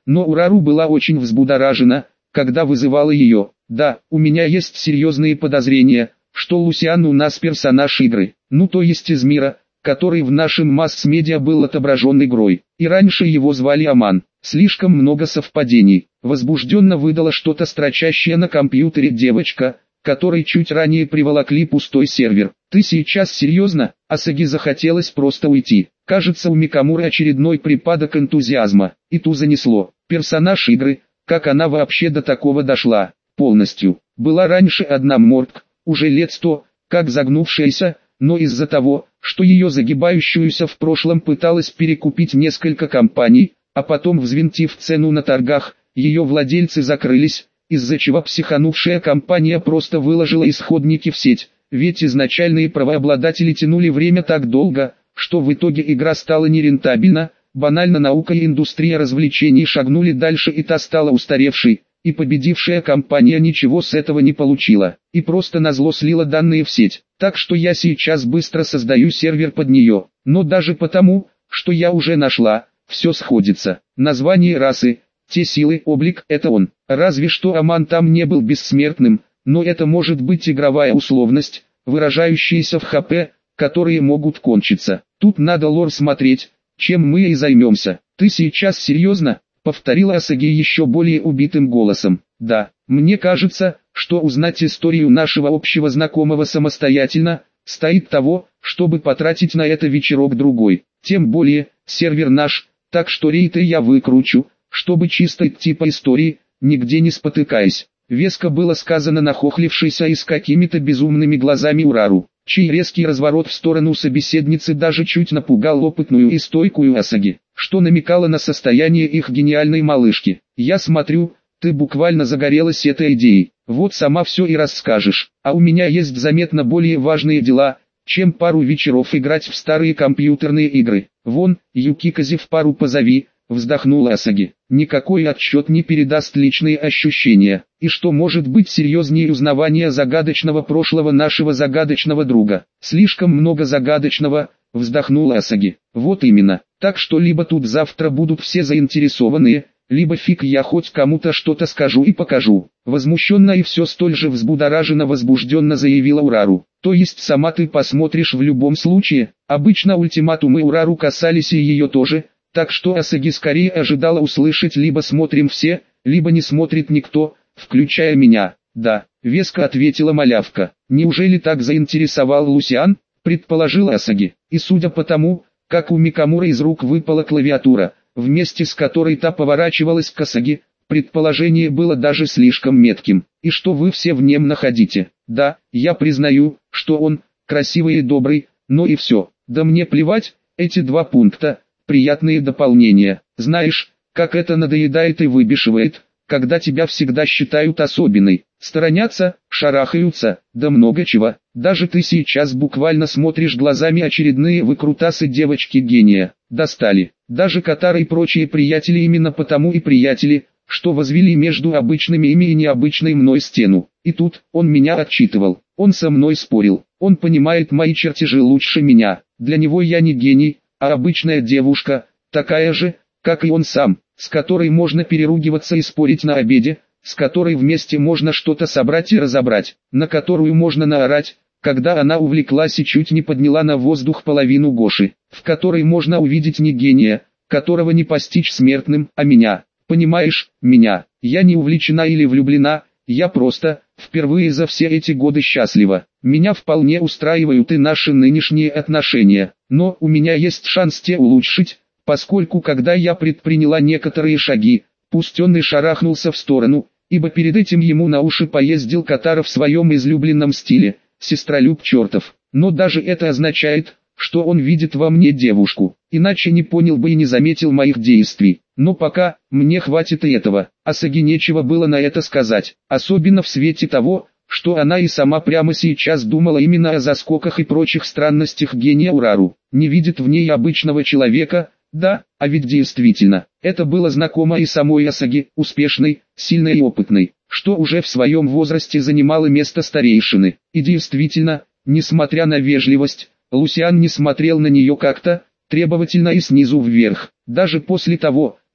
но Урару была очень взбудоражена, когда вызывала ее. Да, у меня есть серьезные подозрения, что Лусиан у нас персонаж игры, ну то есть из мира, который в нашем масс-медиа был отображен игрой, и раньше его звали Аман. Слишком много совпадений. Возбужденно выдала что-то строчащее на компьютере девочка, которой чуть ранее приволокли пустой сервер. «Ты сейчас серьезно?» Асаги захотелось просто уйти. Кажется, у Микамуры очередной припадок энтузиазма. И ту занесло. Персонаж игры, как она вообще до такого дошла? Полностью. Была раньше одна Морг, уже лет 100, как загнувшаяся, но из-за того, что ее загибающуюся в прошлом пыталась перекупить несколько компаний, а потом взвинтив цену на торгах, ее владельцы закрылись, из-за чего психанувшая компания просто выложила исходники в сеть, ведь изначальные правообладатели тянули время так долго, что в итоге игра стала нерентабельна, банально наука и индустрия развлечений шагнули дальше и та стала устаревшей, и победившая компания ничего с этого не получила, и просто назло слила данные в сеть, так что я сейчас быстро создаю сервер под нее, но даже потому, что я уже нашла, все сходится, название расы, те силы, облик, это он. Разве что Аман там не был бессмертным, но это может быть игровая условность, выражающаяся в ХП, которые могут кончиться. Тут надо лор смотреть, чем мы и займемся. «Ты сейчас серьезно?» — повторила Асаги еще более убитым голосом. «Да, мне кажется, что узнать историю нашего общего знакомого самостоятельно, стоит того, чтобы потратить на это вечерок-другой. Тем более, сервер наш, так что рейты я выкручу, чтобы чисто идти по истории, нигде не спотыкаясь». Веско было сказано нахохлившейся и с какими-то безумными глазами Урару, чей резкий разворот в сторону собеседницы даже чуть напугал опытную и стойкую Асаги, что намекало на состояние их гениальной малышки. «Я смотрю, ты буквально загорелась этой идеей, вот сама все и расскажешь, а у меня есть заметно более важные дела, чем пару вечеров играть в старые компьютерные игры. Вон, Юкикази в пару позови», — вздохнула Асаги. «Никакой отчет не передаст личные ощущения. И что может быть серьезнее узнавания загадочного прошлого нашего загадочного друга? Слишком много загадочного», — вздохнула Асаги. «Вот именно. Так что либо тут завтра будут все заинтересованные, либо фиг я хоть кому-то что-то скажу и покажу». Возмущенно и все столь же возбужденно заявила Урару. «То есть сама ты посмотришь в любом случае?» Обычно ультиматумы Урару касались и ее тоже, так что Асаги скорее ожидала услышать либо смотрим все, либо не смотрит никто, включая меня. «Да», — веско ответила малявка. «Неужели так заинтересовал Лусиан?» — предположила Асаги. И судя по тому, как у Микамуры из рук выпала клавиатура, вместе с которой та поворачивалась к Асаги, предположение было даже слишком метким. «И что вы все в нем находите?» «Да, я признаю, что он красивый и добрый, но и все. Да мне плевать, эти 2 пункта — приятные дополнения. Знаешь, как это надоедает и выбешивает, когда тебя всегда считают особенной, сторонятся, шарахаются, да много чего. Даже ты сейчас буквально смотришь глазами очередные выкрутасы девочки-гения. Достали. Даже Катара и прочие приятели именно потому и приятели, что возвели между обычными ими и необычной мной стену. И тут, он меня отчитывал, он со мной спорил, он понимает мои чертежи лучше меня. Для него я не гений, а обычная девушка, такая же, как и он сам, с которой можно переругиваться и спорить на обеде, с которой вместе можно что-то собрать и разобрать, на которую можно наорать, когда она увлеклась и чуть не подняла на воздух половину Гоши, в которой можно увидеть не гения, которого не постичь смертным, а меня. Понимаешь, меня. Я не увлечена или влюблена, я просто, впервые за все эти годы счастлива. Меня вполне устраивают и наши нынешние отношения, но у меня есть шанс те улучшить, поскольку когда я предприняла некоторые шаги, пусть он и шарахнулся в сторону, ибо перед этим ему на уши поездил Катара в своем излюбленном стиле, сестролюб чертов, но даже это означает, что он видит во мне девушку, иначе не понял бы и не заметил моих действий. Но пока, мне хватит и этого. Асаги нечего было на это сказать, особенно в свете того, что она и сама прямо сейчас думала именно о заскоках и прочих странностях гения Урару. Не видит в ней обычного человека, да, а ведь действительно, это было знакомо и самой Асаги, успешной, сильной и опытной, что уже в своем возрасте занимало место старейшины. И действительно, несмотря на вежливость, Лусиан не смотрел на нее как-то требовательно и снизу вверх. Даже после того,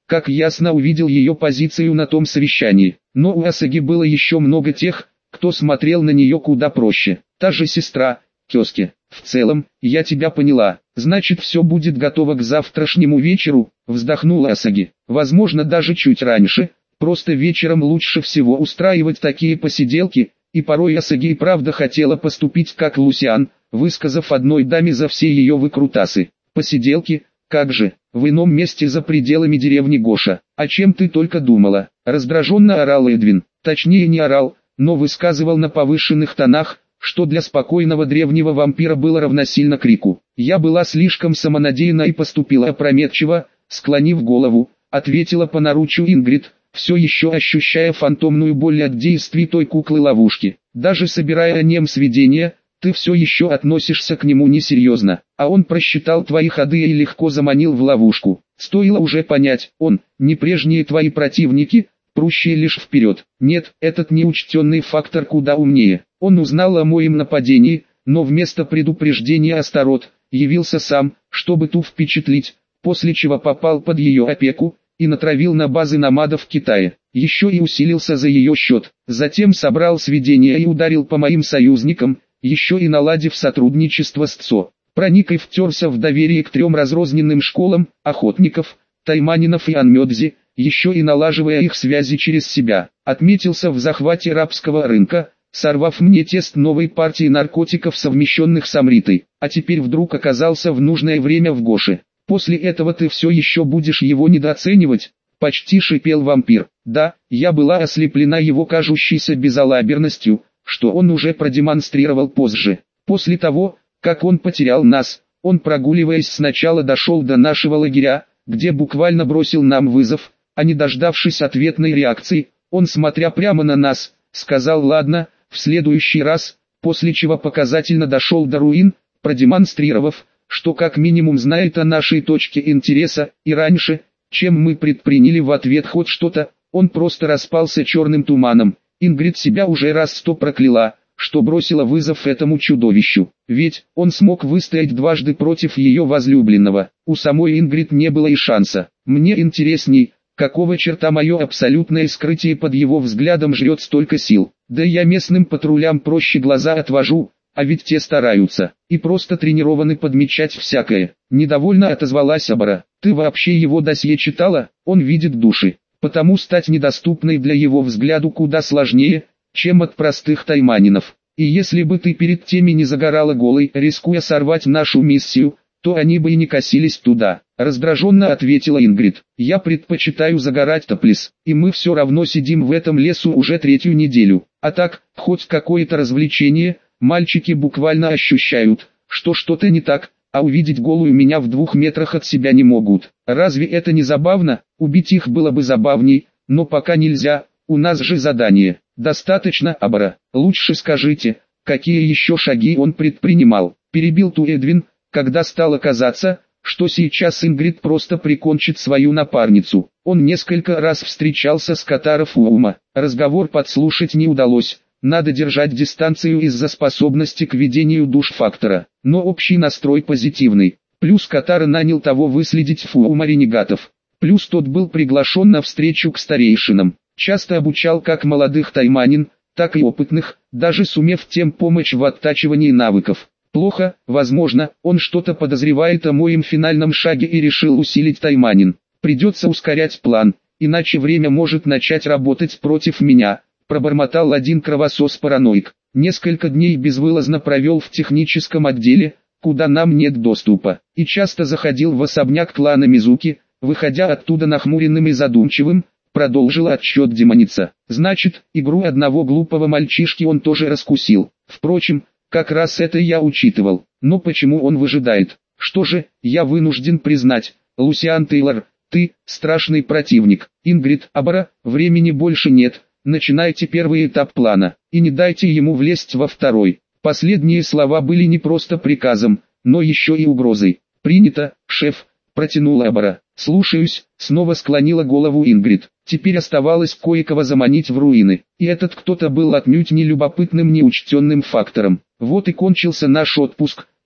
как ясно увидел ее позицию на том совещании. Но у Асаги было еще много тех, кто смотрел на нее куда проще. Та же сестра, Кёски. В целом, я тебя поняла. Значит, все будет готово к завтрашнему вечеру, вздохнула Асаги. Возможно, даже чуть раньше. Просто вечером лучше всего устраивать такие посиделки, и порой Асаги и правда хотела поступить как Лусиан, высказав одной даме за все ее выкрутасы. Посиделки, как же, в ином месте за пределами деревни Гоша. О чем ты только думала? Раздраженно орал Эдвин. Точнее не орал, но высказывал на повышенных тонах, что для спокойного древнего вампира было равносильно крику. Я была слишком самонадеянна и поступила опрометчиво, склонив голову, ответила по наручию Ингрид, все еще ощущая фантомную боль от действий той куклы-ловушки. Даже собирая о нем сведения, ты все еще относишься к нему несерьезно, а он просчитал твои ходы и легко заманил в ловушку. Стоило уже понять, он, не прежние твои противники, прущие лишь вперед. Нет, этот неучтенный фактор куда умнее. Он узнал о моем нападении, но вместо предупреждения Астарот, явился сам, чтобы ту впечатлить, после чего попал под ее опеку, и натравил на базы номадов в Китае. Еще и усилился за ее счет. Затем собрал сведения и ударил по моим союзникам, еще и наладив сотрудничество с ЦО. Проник и втерся в доверие к 3 разрозненным школам, охотников, тайманинов и анмёдзи, еще и налаживая их связи через себя. Отметился в захвате рабского рынка, сорвав мне тест новой партии наркотиков, совмещенных с амритой, а теперь вдруг оказался в нужное время в Гоше. После этого ты все еще будешь его недооценивать? Почти шипел вампир. Да, я была ослеплена его кажущейся безалаберностью, что он уже продемонстрировал позже. После того, как он потерял нас, он, прогуливаясь, сначала дошел до нашего лагеря, где буквально бросил нам вызов, а не дождавшись ответной реакции, он, смотря прямо на нас, сказал «ладно, в следующий раз», после чего показательно дошел до руин, продемонстрировав, что как минимум знает о нашей точке интереса, и раньше, чем мы предприняли в ответ хоть что-то, он просто распался черным туманом. Ингрид себя уже раз 100 прокляла, что бросила вызов этому чудовищу, ведь он смог выстоять дважды против ее возлюбленного. У самой Ингрид не было и шанса. Мне интересней, какого черта мое абсолютное скрытие под его взглядом жрет столько сил. Да я местным патрулям проще глаза отвожу, а ведь те стараются, и просто тренированы подмечать всякое. Недовольно отозвалась Абара. Ты вообще его досье читала? Он видит души, потому стать недоступной для его взгляду куда сложнее, чем от простых тайманинов. И если бы ты перед теми не загорала голой, рискуя сорвать нашу миссию, то они бы и не косились туда. Раздраженно ответила Ингрид. Я предпочитаю загорать топлес, и мы все равно сидим в этом лесу уже 3-ю неделю. А так, хоть какое-то развлечение. Мальчики буквально ощущают, что что-то не так, а увидеть голую меня в 2 метрах от себя не могут. Разве это не забавно? Убить их было бы забавней, но пока нельзя, у нас же задание. Достаточно, Абара. Лучше скажите, какие еще шаги он предпринимал. Перебил ту Эдвин, когда стало казаться, что сейчас Ингрид просто прикончит свою напарницу. Он несколько раз встречался с Катаро Фуума. Разговор подслушать не удалось. Надо держать дистанцию из-за способности к ведению душ-фактора, но общий настрой позитивный. Плюс Катаро нанял того выследить Фуума ренегатов. Плюс тот был приглашен на встречу к старейшинам. Часто обучал как молодых тайманин, так и опытных, даже сумев тем помочь в оттачивании навыков. Плохо, возможно, он что-то подозревает о моем финальном шаге и решил усилить тайманин. Придется ускорять план, иначе время может начать работать против меня. Пробормотал один кровосос-параноик. Несколько дней безвылазно провел в техническом отделе, куда нам нет доступа, и часто заходил в особняк клана Мизуки, выходя оттуда нахмуренным и задумчивым, продолжила отсчет демоница. Значит, игру одного глупого мальчишки он тоже раскусил. Впрочем, как раз это я учитывал. Но почему он выжидает? Что же, я вынужден признать, Лусиан Тейлор, ты страшный противник. Ингрид, Абара, времени больше нет. Начинайте первый этап плана, и не дайте ему влезть во второй. Последние слова были не просто приказом, но еще и угрозой. «Принято, шеф», — протянула Абара. «Слушаюсь», — снова склонила голову Ингрид. Теперь оставалось кое-кого заманить в руины, и этот кто-то был отнюдь не любопытным, неучтенным фактором. Вот и кончился наш отпуск,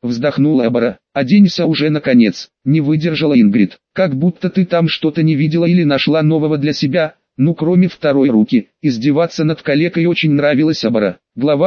вздохнула Абара. Оденься уже наконец, не выдержала Ингрид. Как будто ты там что-то не видела или нашла нового для себя. Ну кроме второй руки, издеваться над калекой очень нравилось Абара. Глава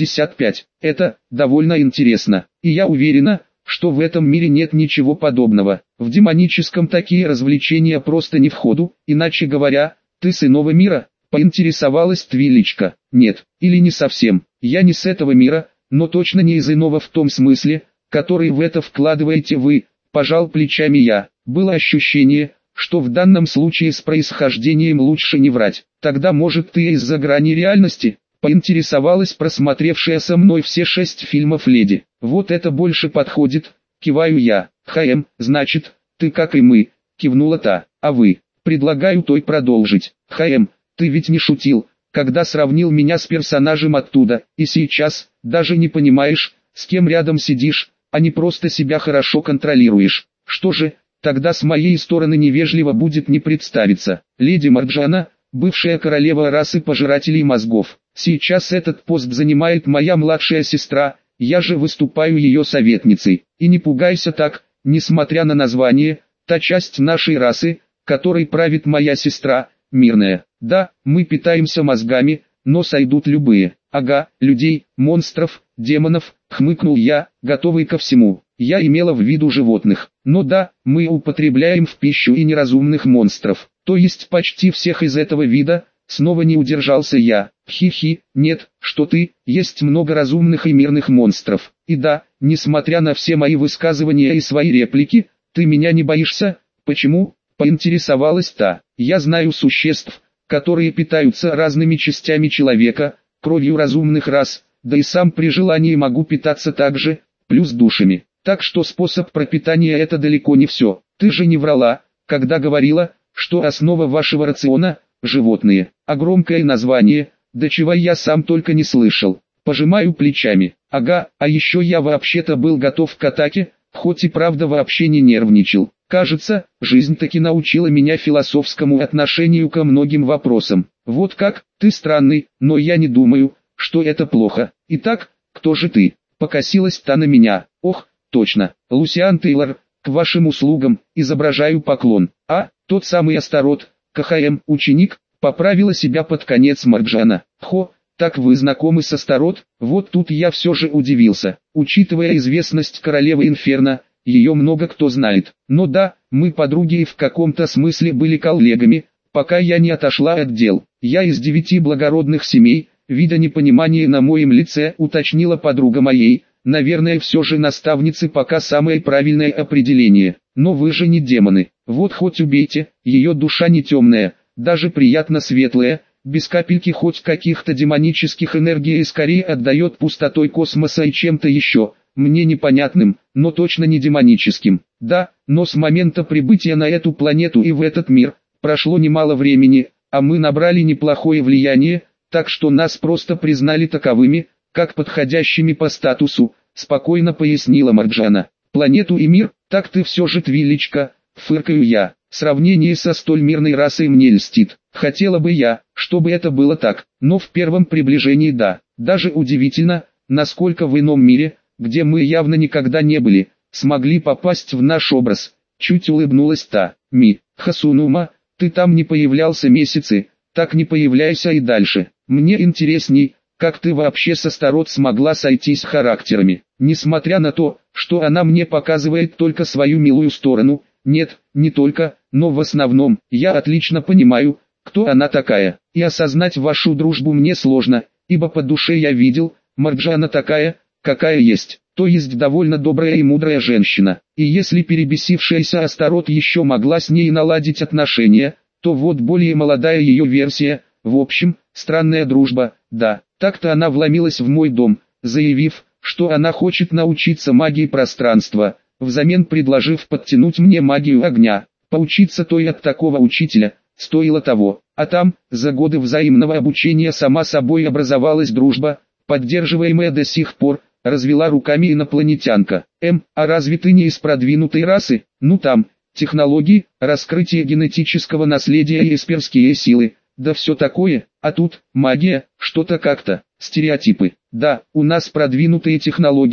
65. Это довольно интересно, и я уверена, что в этом мире нет ничего подобного. В демоническом такие развлечения просто не в ходу, иначе говоря, ты с иного мира, поинтересовалась Твилечка. Нет, или не совсем, я не с этого мира, но точно не из иного в том смысле, который в это вкладываете вы, пожал плечами я. Было ощущение, что в данном случае с происхождением лучше не врать. Тогда может ты из-за грани реальности? Поинтересовалась просмотревшая со мной все 6 фильмов леди. Вот это больше подходит, киваю я. Значит, ты как и мы, кивнула та. А вы? Предлагаю той продолжить. Ты ведь не шутил, когда сравнил меня с персонажем оттуда, и сейчас, даже не понимаешь, с кем рядом сидишь, а не просто себя хорошо контролируешь. Что же, тогда с моей стороны невежливо будет не представиться. Леди Марджана, бывшая королева расы пожирателей мозгов. Сейчас этот пост занимает моя младшая сестра, я же выступаю ее советницей. И не пугайся так, несмотря на название, та часть нашей расы, которой правит моя сестра, мирная. Да, мы питаемся мозгами, но сойдут любые. Ага, людей, монстров, демонов, хмыкнул я, готовый ко всему. Я имела в виду животных. Но да, мы употребляем в пищу и неразумных монстров. То есть почти всех из этого вида. Снова не удержался я. Хи-хи, нет, что ты, есть много разумных и мирных монстров. И да, несмотря на все мои высказывания и свои реплики, ты меня не боишься? Почему? Поинтересовалась та. Я знаю существ, которые питаются разными частями человека, кровью разумных рас, да и сам при желании могу питаться также, плюс душами. Так что способ пропитания это далеко не все. Ты же не врала, когда говорила, что основа вашего рациона – животные. А громкое название, до чего я сам только не слышал. Пожимаю плечами. Ага, а еще я вообще-то был готов к атаке, хоть и правда вообще не нервничал. Кажется, жизнь таки научила меня философскому отношению ко многим вопросам. Вот как, ты странный, но я не думаю, что это плохо. Итак, кто же ты? Покосилась та на меня. Ох, точно, Лусиан Тейлор, к вашим услугам, изображаю поклон. А, тот самый Астарот, ученик, поправила себя под конец Марджана. Так вы знакомы с Астарот? Вот тут я все же удивился. Учитывая известность королевы Инферно, ее много кто знает. Но да, мы подруги и в каком-то смысле были коллегами, пока я не отошла от дел. Я из 9 благородных семей, видя непонимание на моем лице, уточнила подруга моей. Наверное, все же наставницы пока самое правильное определение. Но вы же не демоны. Вот хоть убейте, ее душа не темная, даже приятно светлая, без капельки хоть каких-то демонических энергий и скорее отдает пустотой космоса и чем-то еще, мне непонятным, но точно не демоническим. Да, но с момента прибытия на эту планету и в этот мир, прошло немало времени, а мы набрали неплохое влияние, так что нас просто признали таковыми, как подходящими по статусу, спокойно пояснила Марджана. Планету и мир, так ты все же Твилечка, фыркаю я. Сравнение со столь мирной расой мне льстит. Хотела бы я, чтобы это было так, но в первом приближении да. Даже удивительно, насколько в ином мире, где мы явно никогда не были, смогли попасть в наш образ. Чуть улыбнулась та. Хасунума, ты там не появлялся месяцы, так не появляйся и дальше. Мне интересней, как ты вообще со Астарот смогла сойтись характерами. Несмотря на то, что она мне показывает только свою милую сторону, нет, не только, но в основном, я отлично понимаю, кто она такая. И осознать вашу дружбу мне сложно, ибо по душе я видел, Марджана такая, какая есть, то есть довольно добрая и мудрая женщина. И если перебесившаяся Астарот еще могла с ней наладить отношения, то вот более молодая ее версия, в общем, странная дружба, да. Так-то она вломилась в мой дом, заявив, что она хочет научиться магии пространства, взамен предложив подтянуть мне магию огня. Поучиться той от такого учителя, стоило того. А там, за годы взаимного обучения сама собой образовалась дружба, поддерживаемая до сих пор, развела руками инопланетянка. А разве ты не из продвинутой расы? Ну там, технологии, раскрытие генетического наследия и эсперские силы, да все такое, а тут, магия, что-то как-то, стереотипы. Да, у нас продвинутые технологии,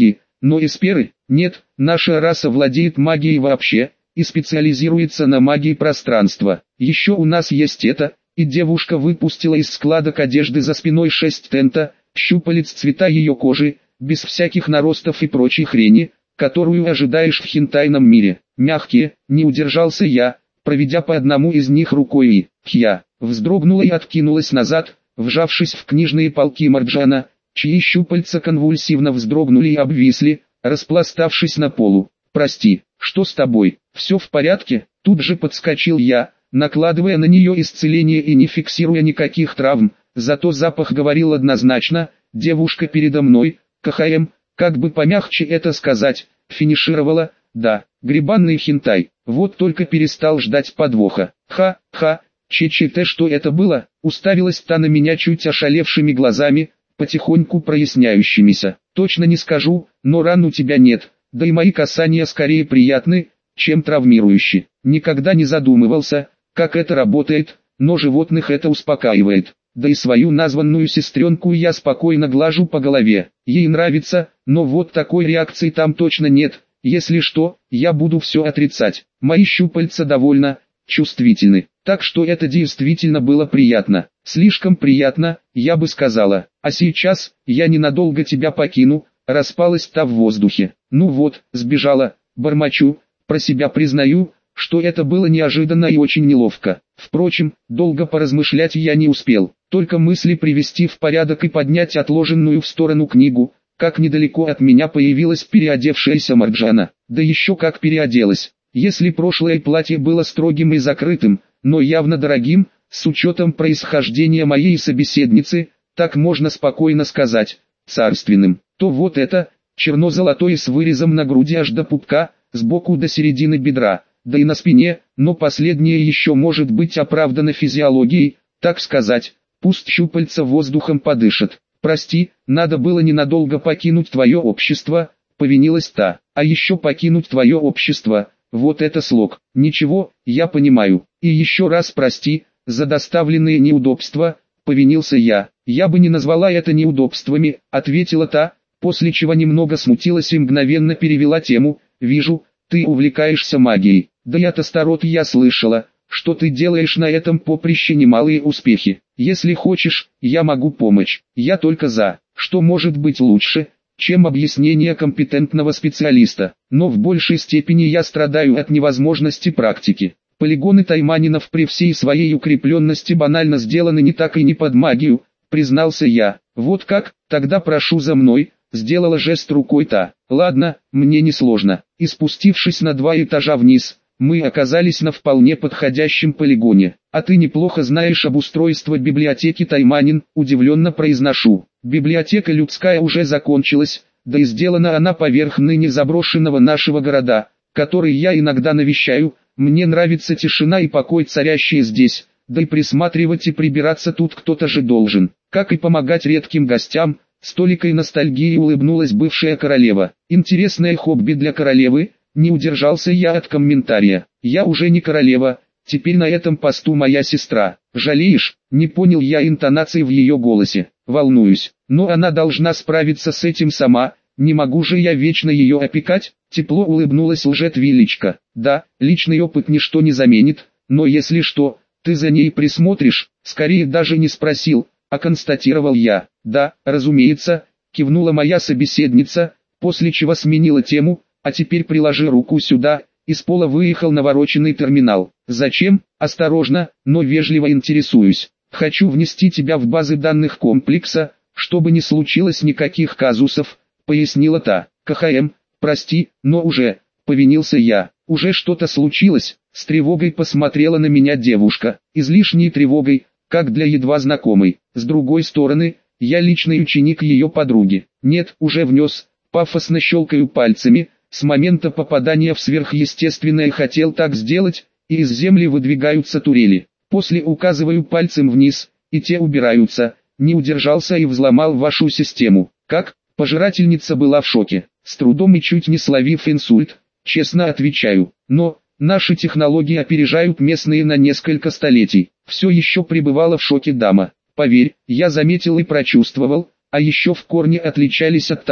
Но эсперы? Нет, наша раса владеет магией вообще, и специализируется на магии пространства. Еще у нас есть это, и девушка выпустила из складок одежды за спиной 6 тента, щупалец цвета ее кожи, без всяких наростов и прочей хрени, которую ожидаешь в хентайном мире. Мягкие, не удержался я, проведя по одному из них рукой и, вздрогнула и откинулась назад, вжавшись в книжные полки Марджана, чьи щупальца конвульсивно вздрогнули и обвисли, распластавшись на полу. «Прости, что с тобой? Все в порядке?» Тут же подскочил я, накладывая на нее исцеление и не фиксируя никаких травм, зато запах говорил однозначно: девушка передо мной, КХМ, как бы помягче это сказать, финишировала, да, грибанный хентай. Вот только перестал ждать подвоха. Ха-ха, ЧЧТ, что это было? Уставилась та на меня чуть ошалевшими глазами, потихоньку проясняющимися. Точно не скажу, но ран у тебя нет, да и мои касания скорее приятны, чем травмирующие. Никогда не задумывался, как это работает, но животных это успокаивает. Да и свою названную сестренку я спокойно глажу по голове. Ей нравится, но вот такой реакции там точно нет. Если что, я буду все отрицать. Мои щупальца довольно чувствительны, так что это действительно было приятно. Слишком приятно, я бы сказала. А сейчас, я ненадолго тебя покину, распалась та в воздухе. Ну вот, сбежала, бормочу, про себя признаю, что это было неожиданно и очень неловко. Впрочем, долго поразмышлять я не успел, только мысли привести в порядок и поднять отложенную в сторону книгу, как недалеко от меня появилась переодевшаяся Марджана. Да еще как переоделась. Если прошлое платье было строгим и закрытым, но явно дорогим, с учетом происхождения моей собеседницы, так можно спокойно сказать, царственным, то вот это, черно-золотое с вырезом на груди аж до пупка, сбоку до середины бедра, да и на спине, но последнее еще может быть оправдано физиологией, так сказать, пусть щупальца воздухом подышат. «Прости, надо было ненадолго покинуть твое общество», — повинилась та. «А еще покинуть твое общество, вот это слог. Ничего, я понимаю. И еще раз прости, за доставленные неудобства», — повинился я. «Я бы не назвала это неудобствами», — ответила та, после чего немного смутилась и мгновенно перевела тему. «Вижу, ты увлекаешься магией. Да и от Астарот я слышала, что ты делаешь на этом поприще немалые успехи. Если хочешь, я могу помочь. Я только за. Что может быть лучше, чем объяснение компетентного специалиста? Но в большей степени я страдаю от невозможности практики. Полигоны тайманинов при всей своей укрепленности банально сделаны не так и не под магию», — признался я. «Вот как? Тогда прошу за мной», — сделала жест рукой та. «Ладно, мне несложно». И спустившись на 2 этажа вниз, мы оказались на вполне подходящем полигоне. «А ты неплохо знаешь об устройстве библиотеки Тайманин», — удивленно произношу. Библиотека людская уже закончилась, да и сделана она поверх ныне заброшенного нашего города, который я иногда навещаю. Мне нравится тишина и покой, царящие здесь, да и присматривать и прибираться тут кто-то же должен, как и помогать редким гостям. С толикой ностальгии улыбнулась бывшая королева. «Интересное хобби для королевы», — не удержался я от комментария. «Я уже не королева, теперь на этом посту моя сестра». «Жалеешь?» — не понял я интонации в ее голосе. «Волнуюсь, но она должна справиться с этим сама, не могу же я вечно ее опекать?» Тепло улыбнулась лжет-величка. «Да, личный опыт ничто не заменит, но если что, ты за ней присмотришь?» Скорее даже не спросил, а констатировал я. «Да, разумеется», — кивнула моя собеседница, после чего сменила тему. «А теперь приложи руку сюда». Из пола выехал навороченный терминал. «Зачем?» «Осторожно, но вежливо интересуюсь. Хочу внести тебя в базы данных комплекса, чтобы не случилось никаких казусов», — пояснила та. «КХМ, прости, но уже», — повинился я. «Уже что-то случилось?» — с тревогой посмотрела на меня девушка. Излишней тревогой, как для едва знакомой. С другой стороны, я личный ученик ее подруги. «Нет, уже внес», пафосно щелкаю пальцами. С момента попадания в сверхъестественное хотел так сделать, и из земли выдвигаются турели. После указываю пальцем вниз, и те убираются. Не удержался и взломал вашу систему. Как? Пожирательница была в шоке. С трудом и чуть не словив инсульт, честно отвечаю. Но, наши технологии опережают местные на несколько столетий. Все еще пребывала в шоке дама. Поверь, я заметил и прочувствовал, а еще в корне отличались от того,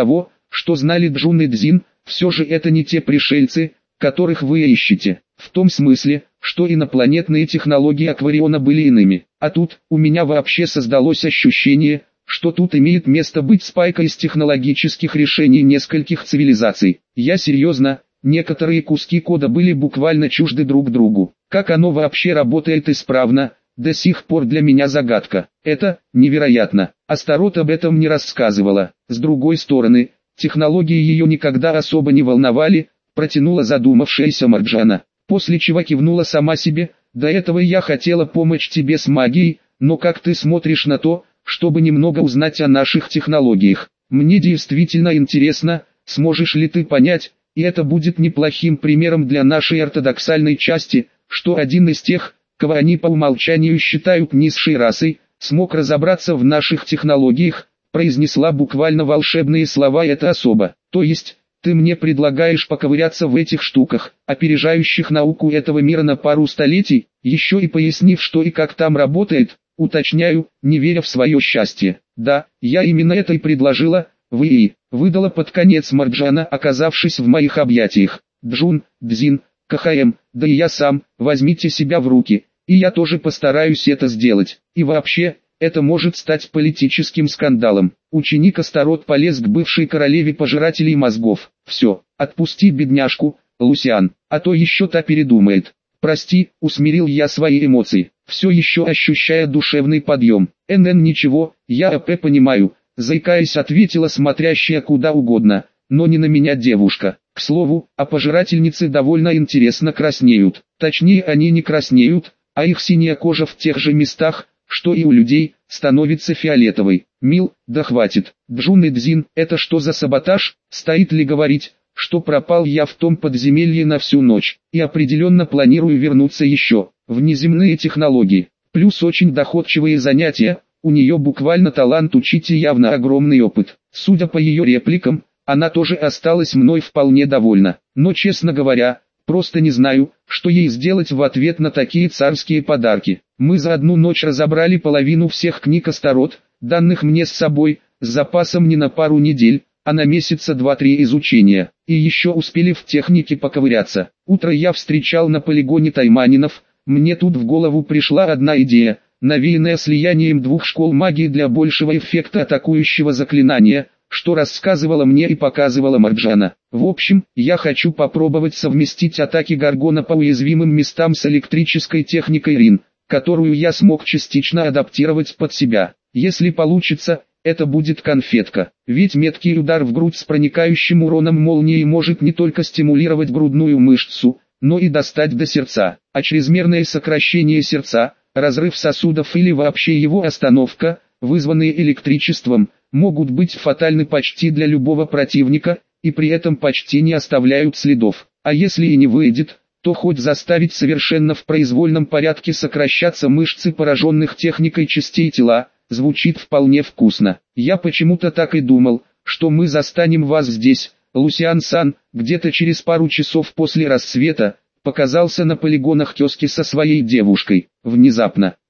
что знали Джун и Цзин, все же это не те пришельцы, которых вы ищете. В том смысле, что инопланетные технологии Аквариона были иными. А тут, у меня вообще создалось ощущение, что тут имеет место быть спайка из технологических решений нескольких цивилизаций. Я серьезно, некоторые куски кода были буквально чужды друг другу. Как оно вообще работает исправно, до сих пор для меня загадка. Это невероятно. Астарот об этом не рассказывала. С другой стороны, технологии ее никогда особо не волновали, протянула задумавшаяся Марджана. После чего кивнула сама себе: до этого я хотела помочь тебе с магией, но как ты смотришь на то, чтобы немного узнать о наших технологиях? Мне действительно интересно, сможешь ли ты понять, и это будет неплохим примером для нашей ортодоксальной части, что один из тех, кого они по умолчанию считают низшей расой, смог разобраться в наших технологиях, произнесла буквально волшебные слова эта особа. То есть, ты мне предлагаешь поковыряться в этих штуках, опережающих науку этого мира на пару столетий, еще и пояснив, что и как там работает, уточняю, не веря в свое счастье. Да, я именно это и предложила, выдала под конец Марджана, оказавшись в моих объятиях. Джун, Цзин, КХМ, да и я сам, возьмите себя в руки, и я тоже постараюсь это сделать. И вообще, это может стать политическим скандалом. Ученик Астарот полез к бывшей королеве пожирателей мозгов. Все, отпусти бедняжку, Лусиан, а то еще та передумает. Прости, усмирил я свои эмоции, все еще ощущая душевный подъем. Ничего, я АП понимаю, заикаясь ответила смотрящая куда угодно, но не на меня девушка. К слову, а пожирательницы довольно интересно краснеют. Точнее, они не краснеют, а их синяя кожа в тех же местах, что и у людей, становится фиолетовой. Мил, да хватит. Джун и Цзин, это что за саботаж? Стоит ли говорить, что пропал я в том подземелье на всю ночь, и определенно планирую вернуться еще. Внеземные технологии, плюс очень доходчивые занятия, у нее буквально талант учить и явно огромный опыт. Судя по ее репликам, она тоже осталась мной вполне довольна. Но честно говоря, просто не знаю, что ей сделать в ответ на такие царские подарки. Мы за одну ночь разобрали половину всех книг Астарот, данных мне с собой, с запасом не на пару недель, а на месяца 2-3 изучения. И еще успели в технике поковыряться. Утро я встречал на полигоне тайманинов. Мне тут в голову пришла одна идея, навеянная слиянием двух школ магии для большего эффекта атакующего заклинания, что рассказывала мне и показывала Марджана. В общем, я хочу попробовать совместить атаки Гаргона по уязвимым местам с электрической техникой Рин, которую я смог частично адаптировать под себя. Если получится, это будет конфетка. Ведь меткий удар в грудь с проникающим уроном молнии может не только стимулировать грудную мышцу, но и достать до сердца. А чрезмерное сокращение сердца, разрыв сосудов или вообще его остановка, вызванные электричеством, могут быть фатальны почти для любого противника, и при этом почти не оставляют следов. А если и не выйдет, то хоть заставить совершенно в произвольном порядке сокращаться мышцы пораженных техникой частей тела, звучит вполне вкусно. Я почему-то так и думал, что мы застанем вас здесь. Лусиан-сан, где-то через пару часов после рассвета, показался на полигонах тезки со своей девушкой. Внезапно,